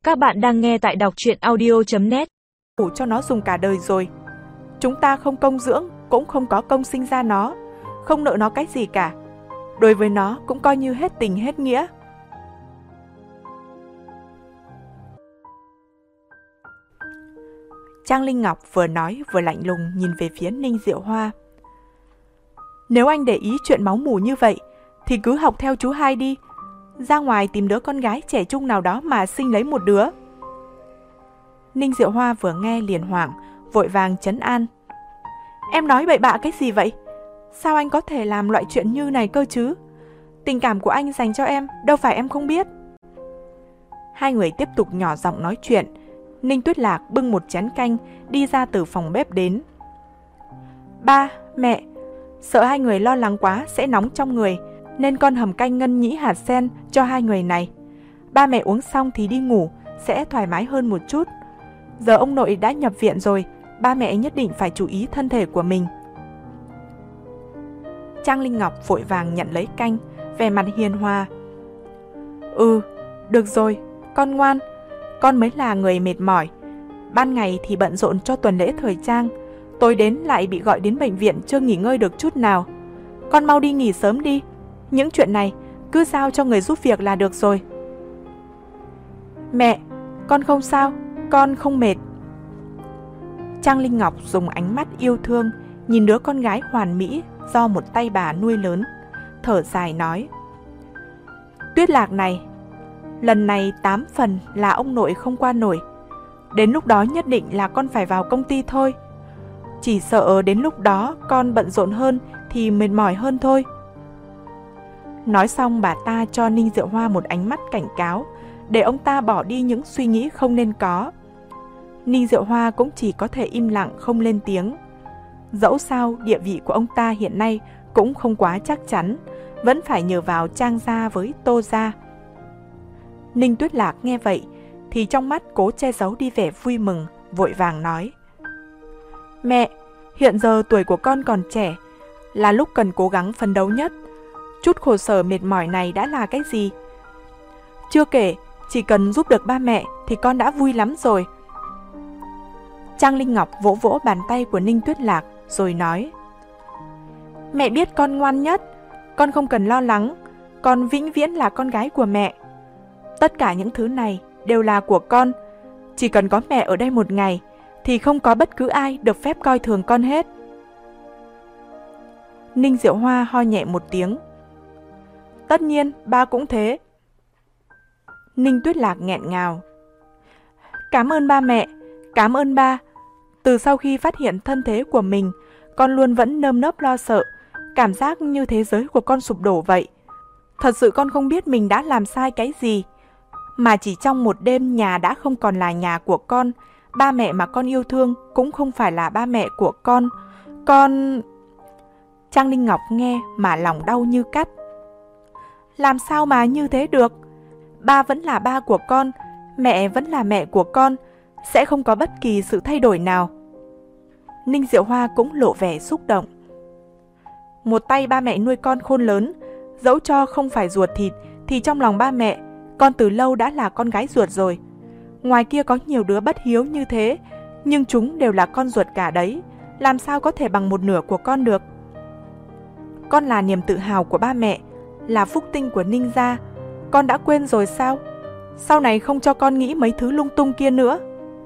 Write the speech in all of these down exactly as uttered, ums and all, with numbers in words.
Các bạn đang nghe tại đọc truyện audio chấm net. Ngủ cho nó dùng cả đời rồi. Chúng ta không công dưỡng, cũng không có công sinh ra nó, không nợ nó cái gì cả. Đối với nó cũng coi như hết tình hết nghĩa. Trang Linh Ngọc vừa nói vừa lạnh lùng nhìn về phía Ninh Diệu Hoa. Nếu anh để ý chuyện máu mủ như vậy, thì cứ học theo chú hai đi. Ra ngoài tìm đứa con gái trẻ trung nào đó mà sinh lấy một đứa. Ninh Diệu Hoa vừa nghe liền hoảng, vội vàng trấn an. Em nói bậy bạ cái gì vậy? Sao anh có thể làm loại chuyện như này cơ chứ? Tình cảm của anh dành cho em, đâu phải em không biết. Hai người tiếp tục nhỏ giọng nói chuyện. Ninh Tuyết Lạc bưng một chén canh đi ra từ phòng bếp đến. Ba, mẹ, sợ hai người lo lắng quá sẽ nóng trong người, nên con hầm canh ngân nhĩ hạt sen cho hai người này. Ba mẹ uống xong thì đi ngủ, sẽ thoải mái hơn một chút. Giờ ông nội đã nhập viện rồi, ba mẹ nhất định phải chú ý thân thể của mình. Trang Linh Ngọc vội vàng nhận lấy canh, vẻ mặt hiền hòa. Ừ, được rồi, con ngoan. Con mới là người mệt mỏi. Ban ngày thì bận rộn cho tuần lễ thời trang, tối đến lại bị gọi đến bệnh viện chưa nghỉ ngơi được chút nào. Con mau đi nghỉ sớm đi. Những chuyện này cứ giao cho người giúp việc là được rồi. Mẹ, con không sao, con không mệt. Trang Linh Ngọc dùng ánh mắt yêu thương nhìn đứa con gái hoàn mỹ do một tay bà nuôi lớn, thở dài nói. Tuyết Lạc này, lần này tám phần là ông nội không qua nổi. Đến lúc đó nhất định là con phải vào công ty thôi. Chỉ sợ đến lúc đó con bận rộn hơn thì mệt mỏi hơn thôi. Nói xong bà ta cho Ninh Diệu Hoa một ánh mắt cảnh cáo, để ông ta bỏ đi những suy nghĩ không nên có. Ninh Diệu Hoa cũng chỉ có thể im lặng không lên tiếng. Dẫu sao địa vị của ông ta hiện nay cũng không quá chắc chắn, vẫn phải nhờ vào Trang gia với Tô gia. Ninh Tuyết Lạc nghe vậy thì trong mắt cố che giấu đi vẻ vui mừng, vội vàng nói. Mẹ, hiện giờ tuổi của con còn trẻ, là lúc cần cố gắng phấn đấu nhất. Chút khổ sở mệt mỏi này đã là cái gì? Chưa kể, chỉ cần giúp được ba mẹ thì con đã vui lắm rồi. Trang Linh Ngọc vỗ vỗ bàn tay của Ninh Tuyết Lạc rồi nói. Mẹ biết con ngoan nhất, con không cần lo lắng, con vĩnh viễn là con gái của mẹ. Tất cả những thứ này đều là của con. Chỉ cần có mẹ ở đây một ngày thì không có bất cứ ai được phép coi thường con hết. Ninh Diệu Hoa ho nhẹ một tiếng. Tất nhiên, ba cũng thế. Ninh Tuyết Lạc nghẹn ngào. Cảm ơn ba mẹ, cảm ơn ba. Từ sau khi phát hiện thân thế của mình, con luôn vẫn nơm nớp lo sợ, cảm giác như thế giới của con sụp đổ vậy. Thật sự con không biết mình đã làm sai cái gì. Mà chỉ trong một đêm nhà đã không còn là nhà của con, ba mẹ mà con yêu thương cũng không phải là ba mẹ của con. Con... Trang Linh Ngọc nghe mà lòng đau như cắt. Làm sao mà như thế được? Ba vẫn là ba của con, mẹ vẫn là mẹ của con, sẽ không có bất kỳ sự thay đổi nào. Ninh Diệu Hoa cũng lộ vẻ xúc động. Một tay ba mẹ nuôi con khôn lớn, dẫu cho không phải ruột thịt thì trong lòng ba mẹ, con từ lâu đã là con gái ruột rồi. Ngoài kia có nhiều đứa bất hiếu như thế, nhưng chúng đều là con ruột cả đấy, làm sao có thể bằng một nửa của con được. Con là niềm tự hào của ba mẹ, là phúc tinh của Ninh gia. Con đã quên rồi sao? Sau này không cho con nghĩ mấy thứ lung tung kia nữa.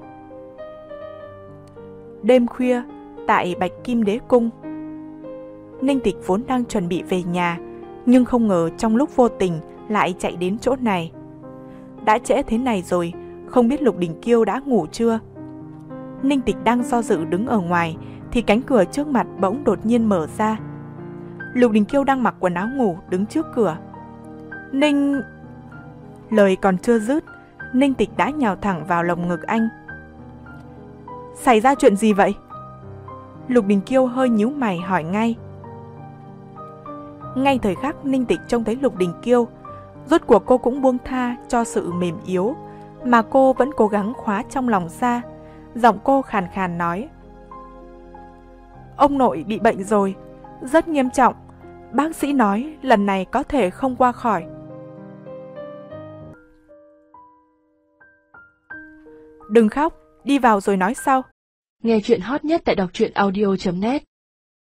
Đêm khuya, tại Bạch Kim Đế Cung, Ninh Tịch vốn đang chuẩn bị về nhà, nhưng không ngờ trong lúc vô tình lại chạy đến chỗ này. Đã trễ thế này rồi, không biết Lục Đình Kiêu đã ngủ chưa? Ninh Tịch đang do dự đứng ở ngoài, thì cánh cửa trước mặt bỗng đột nhiên mở ra. Lục Đình Kiêu đang mặc quần áo ngủ đứng trước cửa. Ninh... Lời còn chưa dứt, Ninh Tịch đã nhào thẳng vào lồng ngực anh. Xảy ra chuyện gì vậy? Lục Đình Kiêu hơi nhíu mày hỏi ngay. Ngay thời khắc Ninh Tịch trông thấy Lục Đình Kiêu, rốt cuộc cô cũng buông tha cho sự mềm yếu mà cô vẫn cố gắng khóa trong lòng ra. Giọng cô khàn khàn nói. Ông nội bị bệnh rồi, rất nghiêm trọng. Bác sĩ nói lần này có thể không qua khỏi. Đừng khóc, đi vào rồi nói sau. Nghe chuyện hot nhất tại đọc truyện audio chấm net.